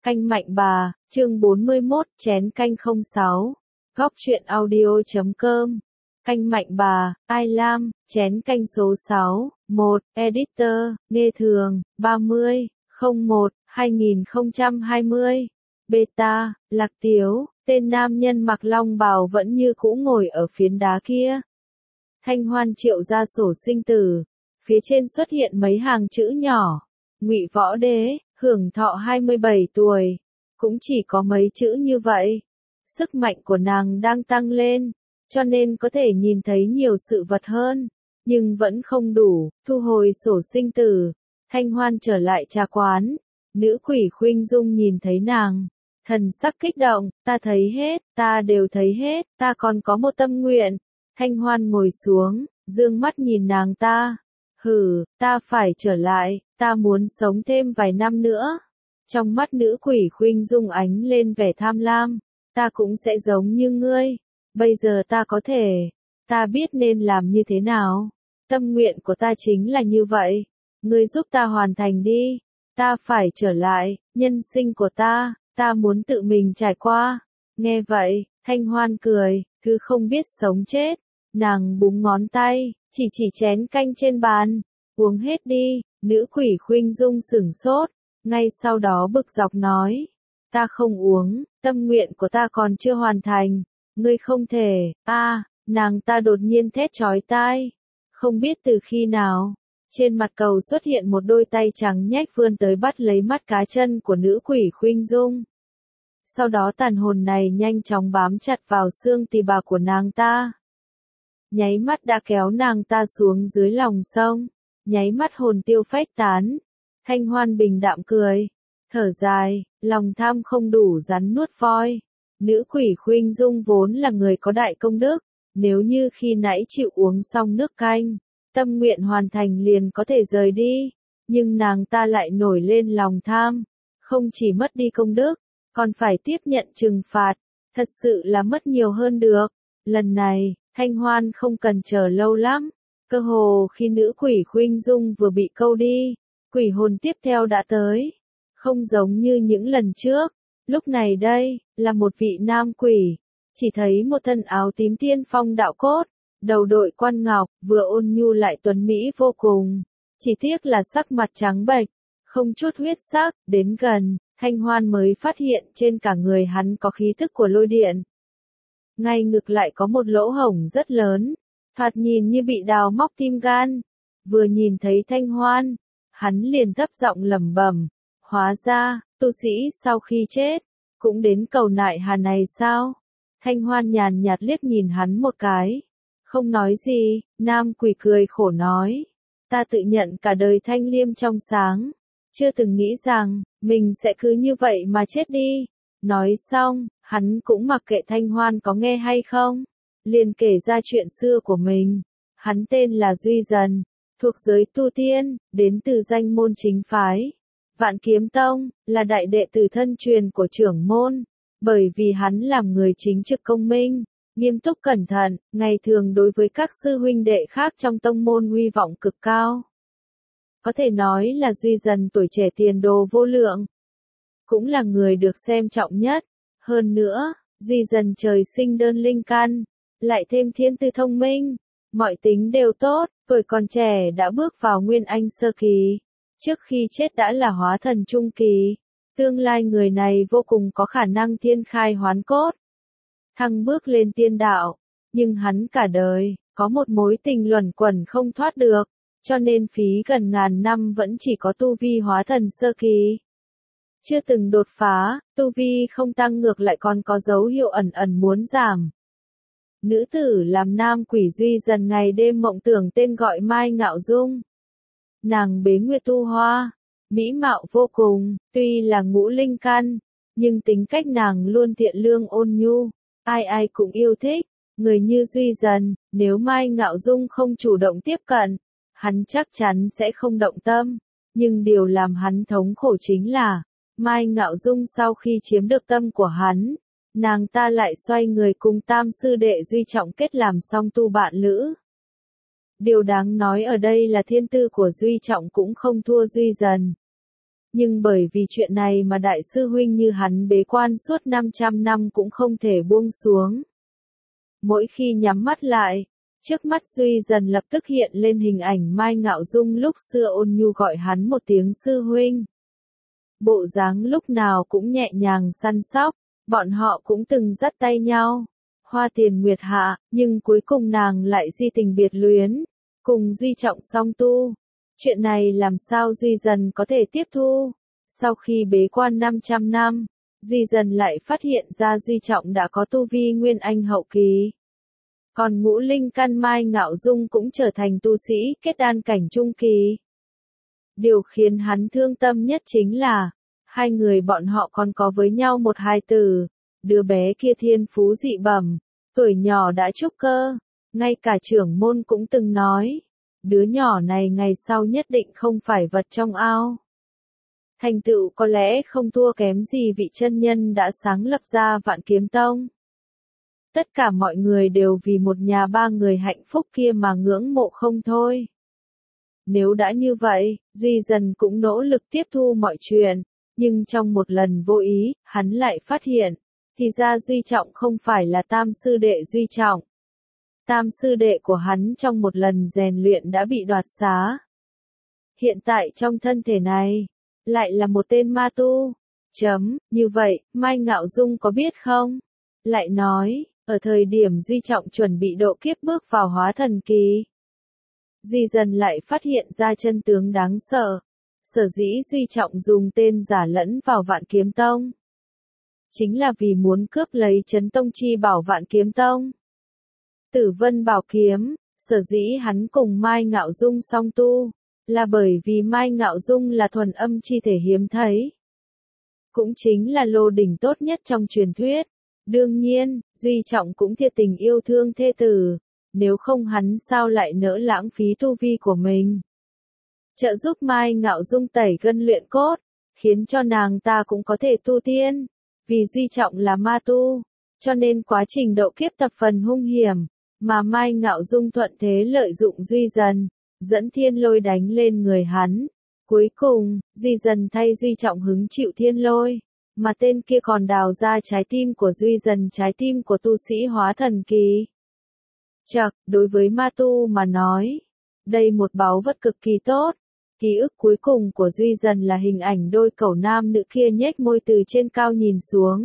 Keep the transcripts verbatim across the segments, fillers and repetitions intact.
Canh Mạnh Bà, chương bốn mươi mốt, chén canh không sáu. Góc truyện audio chấm com. Canh Mạnh Bà, Ai Lam, chén canh số sáu. một. Editor, Nghe Thường, ba mươi, không một, hai nghìn không trăm hai mươi. Beta, Lạc Tiếu, tên nam nhân mặc long bào vẫn như cũ ngồi ở phiến đá kia. Thanh Hoan triệu ra sổ sinh tử. Phía trên xuất hiện mấy hàng chữ nhỏ. Ngụy Võ Đế, hưởng thọ hai mươi bảy tuổi. Cũng chỉ có mấy chữ như vậy. Sức mạnh của nàng đang tăng lên, cho nên có thể nhìn thấy nhiều sự vật hơn, nhưng vẫn không đủ. Thu hồi sổ sinh tử, Thanh Hoan trở lại trà quán. Nữ quỷ Khuynh Dung nhìn thấy nàng, thần sắc kích động, ta thấy hết, ta đều thấy hết, ta còn có một tâm nguyện. Thanh Hoan ngồi xuống, dương mắt nhìn nàng ta. Hừ, ta phải trở lại, ta muốn sống thêm vài năm nữa. Trong mắt nữ quỷ Khuynh Dung ánh lên vẻ tham lam. Ta cũng sẽ giống như ngươi. Bây giờ ta có thể, ta biết nên làm như thế nào. Tâm nguyện của ta chính là như vậy. Ngươi giúp ta hoàn thành đi. Ta phải trở lại, nhân sinh của ta, ta muốn tự mình trải qua. Nghe vậy, Thanh Hoan cười, cứ không biết sống chết. Nàng búng ngón tay, chỉ chỉ chén canh trên bàn. Uống hết đi. Nữ quỷ Khuynh Dung sửng sốt, ngay sau đó bực dọc nói. Ta không uống, tâm nguyện của ta còn chưa hoàn thành. Ngươi không thể, a, à, nàng ta đột nhiên thét chói tai. Không biết từ khi nào, trên mặt cầu xuất hiện một đôi tay trắng nhách vươn tới bắt lấy mắt cá chân của nữ quỷ Khuynh Dung. Sau đó tàn hồn này nhanh chóng bám chặt vào xương tỳ bà của nàng ta. Nháy mắt đã kéo nàng ta xuống dưới lòng sông. Nháy mắt hồn tiêu phách tán. Thanh Hoan bình đạm cười. Thở dài, lòng tham không đủ rắn nuốt voi. Nữ quỷ Khuynh Dung vốn là người có đại công đức. Nếu như khi nãy chịu uống xong nước canh, tâm nguyện hoàn thành liền có thể rời đi. Nhưng nàng ta lại nổi lên lòng tham. Không chỉ mất đi công đức, còn phải tiếp nhận trừng phạt. Thật sự là mất nhiều hơn được. Lần này, Thanh Hoan không cần chờ lâu lắm. Cơ hồ khi nữ quỷ Khuynh Dung vừa bị câu đi, quỷ hồn tiếp theo đã tới. Không giống như những lần trước, lúc này đây, là một vị nam quỷ. Chỉ thấy một thân áo tím tiên phong đạo cốt, đầu đội quan ngọc, vừa ôn nhu lại tuấn mỹ vô cùng. Chỉ tiếc là sắc mặt trắng bệch, không chút huyết sắc. Đến gần, Thanh Hoan mới phát hiện trên cả người hắn có khí tức của lôi điện. Ngay ngực lại có một lỗ hổng rất lớn, thoạt nhìn như bị đào móc tim gan. Vừa nhìn thấy Thanh Hoan, hắn liền thấp giọng lẩm bẩm, hóa ra, tu sĩ sau khi chết, cũng đến cầu nại hà này sao? Thanh Hoan nhàn nhạt liếc nhìn hắn một cái, không nói gì. Nam quỷ cười khổ nói, ta tự nhận cả đời thanh liêm trong sáng, chưa từng nghĩ rằng, mình sẽ cứ như vậy mà chết đi. Nói xong, hắn cũng mặc kệ Thanh Hoan có nghe hay không, liền kể ra chuyện xưa của mình. Hắn tên là Duy Dần, thuộc giới tu tiên, đến từ danh môn chính phái Vạn Kiếm Tông, là đại đệ tử thân truyền của trưởng môn. Bởi vì hắn làm người chính trực công minh, nghiêm túc cẩn thận, ngày thường đối với các sư huynh đệ khác trong tông môn uy vọng cực cao. Có thể nói là Duy Dần tuổi trẻ tiền đồ vô lượng, cũng là người được xem trọng nhất. Hơn nữa, Duy Dần trời sinh đơn linh căn, lại thêm thiên tư thông minh, mọi tính đều tốt, tuổi còn trẻ đã bước vào nguyên anh sơ kỳ, trước khi chết đã là hóa thần trung kỳ. Tương lai người này vô cùng có khả năng thiên khai hoán cốt, thăng bước lên tiên đạo, nhưng hắn cả đời, có một mối tình luẩn quẩn không thoát được, cho nên phí gần ngàn năm vẫn chỉ có tu vi hóa thần sơ kỳ. Chưa từng đột phá, tu vi không tăng ngược lại còn có dấu hiệu ẩn ẩn muốn giảm. Nữ tử làm nam quỷ Duy Dần ngày đêm mộng tưởng tên gọi Mai Ngạo Dung. Nàng bế nguyệt tu hoa, mỹ mạo vô cùng, tuy là ngũ linh căn, nhưng tính cách nàng luôn thiện lương ôn nhu, ai ai cũng yêu thích. Người như Duy Dần, nếu Mai Ngạo Dung không chủ động tiếp cận, hắn chắc chắn sẽ không động tâm. Nhưng điều làm hắn thống khổ chính là, Mai Ngạo Dung sau khi chiếm được tâm của hắn, nàng ta lại xoay người cùng tam sư đệ Duy Trọng kết làm song tu bạn lữ. Điều đáng nói ở đây là thiên tư của Duy Trọng cũng không thua Duy Dần. Nhưng bởi vì chuyện này mà đại sư huynh như hắn bế quan suốt năm trăm năm cũng không thể buông xuống. Mỗi khi nhắm mắt lại, trước mắt Duy dần lập tức hiện lên hình ảnh Mai Ngạo Dung lúc xưa ôn nhu gọi hắn một tiếng sư huynh. Bộ dáng lúc nào cũng nhẹ nhàng săn sóc, bọn họ cũng từng dắt tay nhau, hoa tiền nguyệt hạ, nhưng cuối cùng nàng lại di tình biệt luyến, cùng Duy Trọng song tu. Chuyện này làm sao Duy dần có thể tiếp thu? Sau khi bế quan năm trăm năm, Duy dần lại phát hiện ra Duy Trọng đã có tu vi Nguyên Anh hậu kỳ. Còn ngũ linh căn Mai Ngạo Dung cũng trở thành tu sĩ kết đan cảnh trung kỳ. Điều khiến hắn thương tâm nhất chính là, hai người bọn họ còn có với nhau một hài tử, đứa bé kia thiên phú dị bẩm, tuổi nhỏ đã trúc cơ, ngay cả trưởng môn cũng từng nói, đứa nhỏ này ngày sau nhất định không phải vật trong ao. Thành tựu có lẽ không thua kém gì vị chân nhân đã sáng lập ra Vạn Kiếm Tông. Tất cả mọi người đều vì một nhà ba người hạnh phúc kia mà ngưỡng mộ không thôi. Nếu đã như vậy, Duy dần cũng nỗ lực tiếp thu mọi chuyện, nhưng trong một lần vô ý, hắn lại phát hiện, thì ra Duy Trọng không phải là tam sư đệ Duy Trọng. Tam sư đệ của hắn trong một lần rèn luyện đã bị đoạt xá. Hiện tại trong thân thể này, lại là một tên ma tu. Chấm, như vậy, Mai Ngạo Dung có biết không? Lại nói, ở thời điểm Duy Trọng chuẩn bị độ kiếp bước vào hóa thần kỳ, Duy dần lại phát hiện ra chân tướng đáng sợ. Sở dĩ Duy Trọng dùng tên giả lẫn vào Vạn Kiếm Tông, chính là vì muốn cướp lấy Chấn Tông chi bảo Vạn Kiếm Tông. Tử Vân Bảo Kiếm, sở dĩ hắn cùng Mai Ngạo Dung song tu, là bởi vì Mai Ngạo Dung là thuần âm chi thể hiếm thấy. Cũng chính là lô đỉnh tốt nhất trong truyền thuyết. Đương nhiên, Duy Trọng cũng thiệt tình yêu thương thê tử, nếu không hắn sao lại nỡ lãng phí tu vi của mình. Trợ giúp Mai Ngạo Dung tẩy gân luyện cốt, khiến cho nàng ta cũng có thể tu tiên. Vì Duy Trọng là ma tu, cho nên quá trình độ kiếp tập phần hung hiểm, mà Mai Ngạo Dung thuận thế lợi dụng Duy dần, dẫn thiên lôi đánh lên người hắn. Cuối cùng, Duy dần thay Duy Trọng hứng chịu thiên lôi, mà tên kia còn đào ra trái tim của Duy dần, trái tim của tu sĩ hóa thần kỳ. Chậc, đối với ma tu mà nói, đây một báu vật cực kỳ tốt. Ký ức cuối cùng của Duy dần là hình ảnh đôi cẩu nam nữ kia nhếch môi từ trên cao nhìn xuống.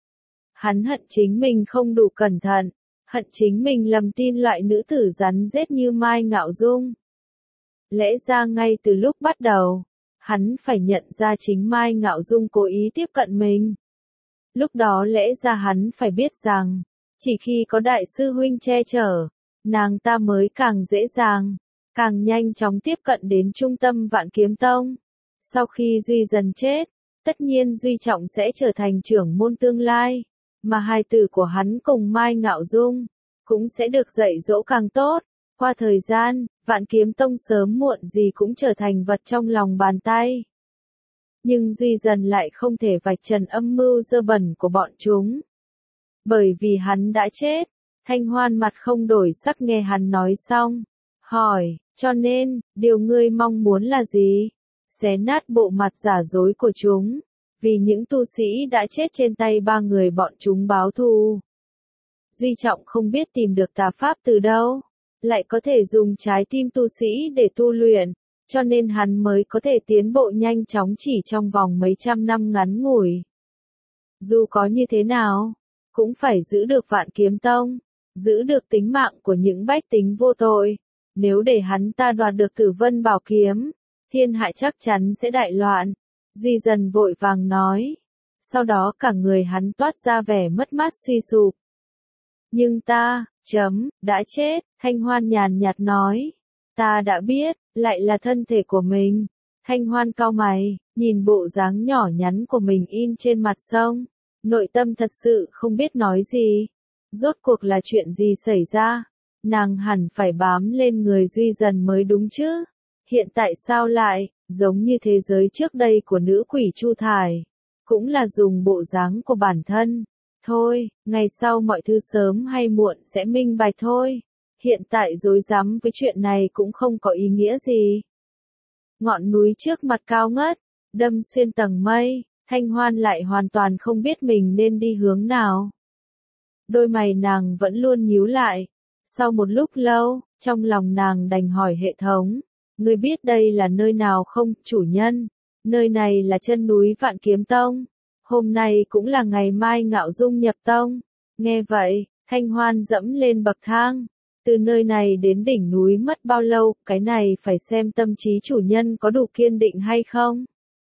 Hắn hận chính mình không đủ cẩn thận, hận chính mình lầm tin loại nữ tử rắn rết như Mai Ngạo Dung. Lẽ ra ngay từ lúc bắt đầu, hắn phải nhận ra chính Mai Ngạo Dung cố ý tiếp cận mình. Lúc đó lẽ ra hắn phải biết rằng, chỉ khi có đại sư huynh che chở, nàng ta mới càng dễ dàng, càng nhanh chóng tiếp cận đến trung tâm Vạn Kiếm Tông. Sau khi Duy dần chết, tất nhiên Duy Trọng sẽ trở thành trưởng môn tương lai, mà hài tử của hắn cùng Mai Ngạo Dung cũng sẽ được dạy dỗ càng tốt. Qua thời gian, Vạn Kiếm Tông sớm muộn gì cũng trở thành vật trong lòng bàn tay. Nhưng Duy dần lại không thể vạch trần âm mưu dơ bẩn của bọn chúng. Bởi vì hắn đã chết, Thanh Hoan mặt không đổi sắc nghe hắn nói xong, hỏi, cho nên, điều ngươi mong muốn là gì? Xé nát bộ mặt giả dối của chúng, vì những tu sĩ đã chết trên tay ba người bọn chúng báo thù. Duy Trọng không biết tìm được tà pháp từ đâu, lại có thể dùng trái tim tu sĩ để tu luyện, cho nên hắn mới có thể tiến bộ nhanh chóng chỉ trong vòng mấy trăm năm ngắn ngủi. Dù có như thế nào, cũng phải giữ được Vạn Kiếm Tông, giữ được tính mạng của những bách tính vô tội. Nếu để hắn ta đoạt được Tử Vân Bảo Kiếm, thiên hạ chắc chắn sẽ đại loạn. Duy dần vội vàng nói. Sau đó cả người hắn toát ra vẻ mất mát suy sụp. Nhưng ta, chấm, đã chết, Thanh Hoan nhàn nhạt nói. Ta đã biết, lại là thân thể của mình. Thanh Hoan cau mày, nhìn bộ dáng nhỏ nhắn của mình in trên mặt sông. Nội tâm thật sự không biết nói gì. Rốt cuộc là chuyện gì xảy ra? Nàng hẳn phải bám lên người Duy dần mới đúng chứ. Hiện tại sao lại, giống như thế giới trước đây của nữ quỷ Chu Thải. Cũng là dùng bộ dáng của bản thân. Thôi, ngày sau mọi thứ sớm hay muộn sẽ minh bạch thôi. Hiện tại rối rắm với chuyện này cũng không có ý nghĩa gì. Ngọn núi trước mặt cao ngất, đâm xuyên tầng mây, Thanh Hoan lại hoàn toàn không biết mình nên đi hướng nào. Đôi mày nàng vẫn luôn nhíu lại. Sau một lúc lâu, trong lòng nàng đành hỏi hệ thống, ngươi biết đây là nơi nào không, chủ nhân? Nơi này là chân núi Vạn Kiếm Tông. Hôm nay cũng là ngày mai Ngạo Dung nhập tông. Nghe vậy, Thanh Hoan dẫm lên bậc thang. Từ nơi này đến đỉnh núi mất bao lâu, cái này phải xem tâm trí chủ nhân có đủ kiên định hay không.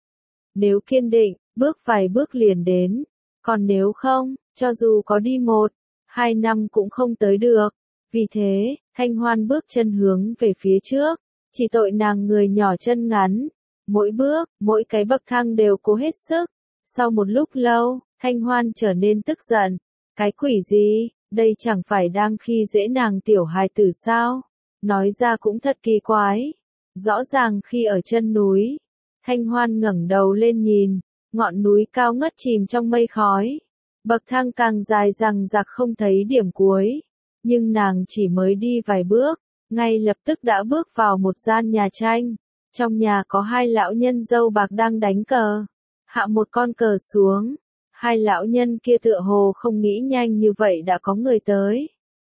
Nếu kiên định, bước vài bước liền đến. Còn nếu không, cho dù có đi một, hai năm cũng không tới được. Vì thế, Thanh Hoan bước chân hướng về phía trước. Chỉ tội nàng người nhỏ chân ngắn. Mỗi bước, mỗi cái bậc thang đều cố hết sức. Sau một lúc lâu, Thanh Hoan trở nên tức giận. Cái quỷ gì, đây chẳng phải đang khi dễ nàng tiểu hài tử sao? Nói ra cũng thật kỳ quái. Rõ ràng khi ở chân núi, Thanh Hoan ngẩng đầu lên nhìn, ngọn núi cao ngất chìm trong mây khói. Bậc thang càng dài dằng dặc không thấy điểm cuối. Nhưng nàng chỉ mới đi vài bước, ngay lập tức đã bước vào một gian nhà tranh. Trong nhà có hai lão nhân râu bạc đang đánh cờ. Hạ một con cờ xuống. Hai lão nhân kia tựa hồ không nghĩ nhanh như vậy đã có người tới.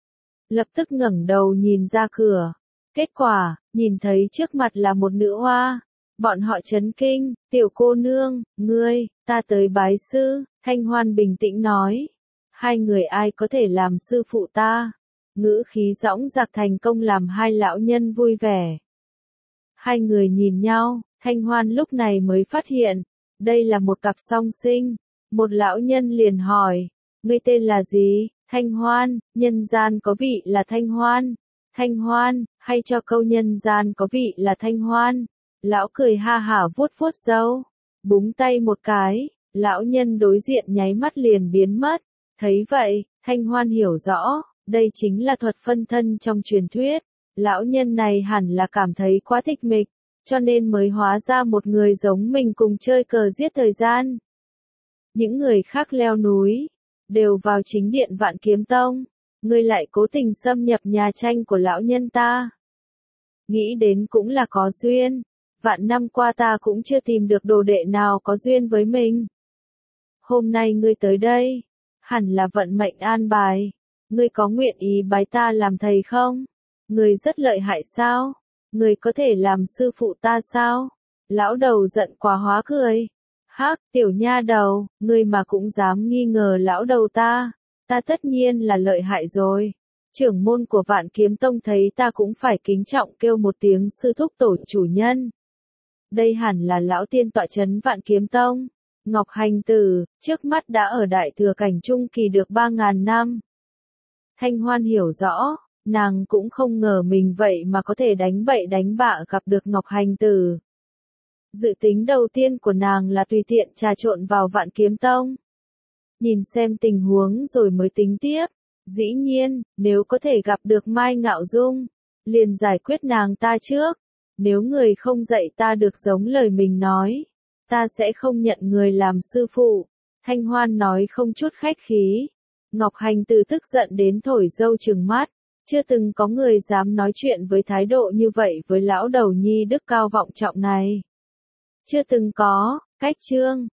Lập tức ngẩng đầu nhìn ra cửa. Kết quả, nhìn thấy trước mặt là một nữ hoa. Bọn họ chấn kinh, tiểu cô nương, ngươi, ta tới bái sư, Thanh Hoan bình tĩnh nói. Hai người ai có thể làm sư phụ ta? Ngữ khí dõng dạc thành công làm hai lão nhân vui vẻ. Hai người nhìn nhau, Thanh Hoan lúc này mới phát hiện, đây là một cặp song sinh. Một lão nhân liền hỏi, ngươi tên là gì? Thanh Hoan, nhân gian có vị là Thanh Hoan. Thanh Hoan, hay cho câu nhân gian có vị là Thanh Hoan. Lão cười ha hả vuốt vuốt râu, búng tay một cái, lão nhân đối diện nháy mắt liền biến mất. Thấy vậy, Thanh Hoan hiểu rõ, đây chính là thuật phân thân trong truyền thuyết. Lão nhân này hẳn là cảm thấy quá thích mịch, cho nên mới hóa ra một người giống mình cùng chơi cờ giết thời gian. Những người khác leo núi, đều vào chính điện Vạn Kiếm Tông, ngươi lại cố tình xâm nhập nhà tranh của lão nhân ta. Nghĩ đến cũng là có duyên, vạn năm qua ta cũng chưa tìm được đồ đệ nào có duyên với mình. Hôm nay ngươi tới đây, hẳn là vận mệnh an bài, ngươi có nguyện ý bái ta làm thầy không? Ngươi rất lợi hại sao? Ngươi có thể làm sư phụ ta sao? Lão đầu giận quá hóa cười. Hắc, tiểu nha đầu, ngươi mà cũng dám nghi ngờ lão đầu ta, ta tất nhiên là lợi hại rồi. Trưởng môn của Vạn Kiếm Tông thấy ta cũng phải kính trọng kêu một tiếng sư thúc tổ chủ nhân. Đây hẳn là lão tiên tọa trấn Vạn Kiếm Tông. Ngọc Hành Tử, trước mắt đã ở đại thừa cảnh trung kỳ được ba ngàn năm. Thanh Hoan hiểu rõ, nàng cũng không ngờ mình vậy mà có thể đánh bậy đánh bạ gặp được Ngọc Hành Tử. Dự tính đầu tiên của nàng là tùy tiện trà trộn vào Vạn Kiếm Tông. Nhìn xem tình huống rồi mới tính tiếp. Dĩ nhiên, nếu có thể gặp được Mai Ngạo Dung, liền giải quyết nàng ta trước. Nếu người không dạy ta được giống lời mình nói, ta sẽ không nhận người làm sư phụ. Thanh Hoan nói không chút khách khí. Ngọc Hành Tử tức giận đến thổi râu trừng mắt. Chưa từng có người dám nói chuyện với thái độ như vậy với lão đầu nhi đức cao vọng trọng này. Chưa từng có, cách chương.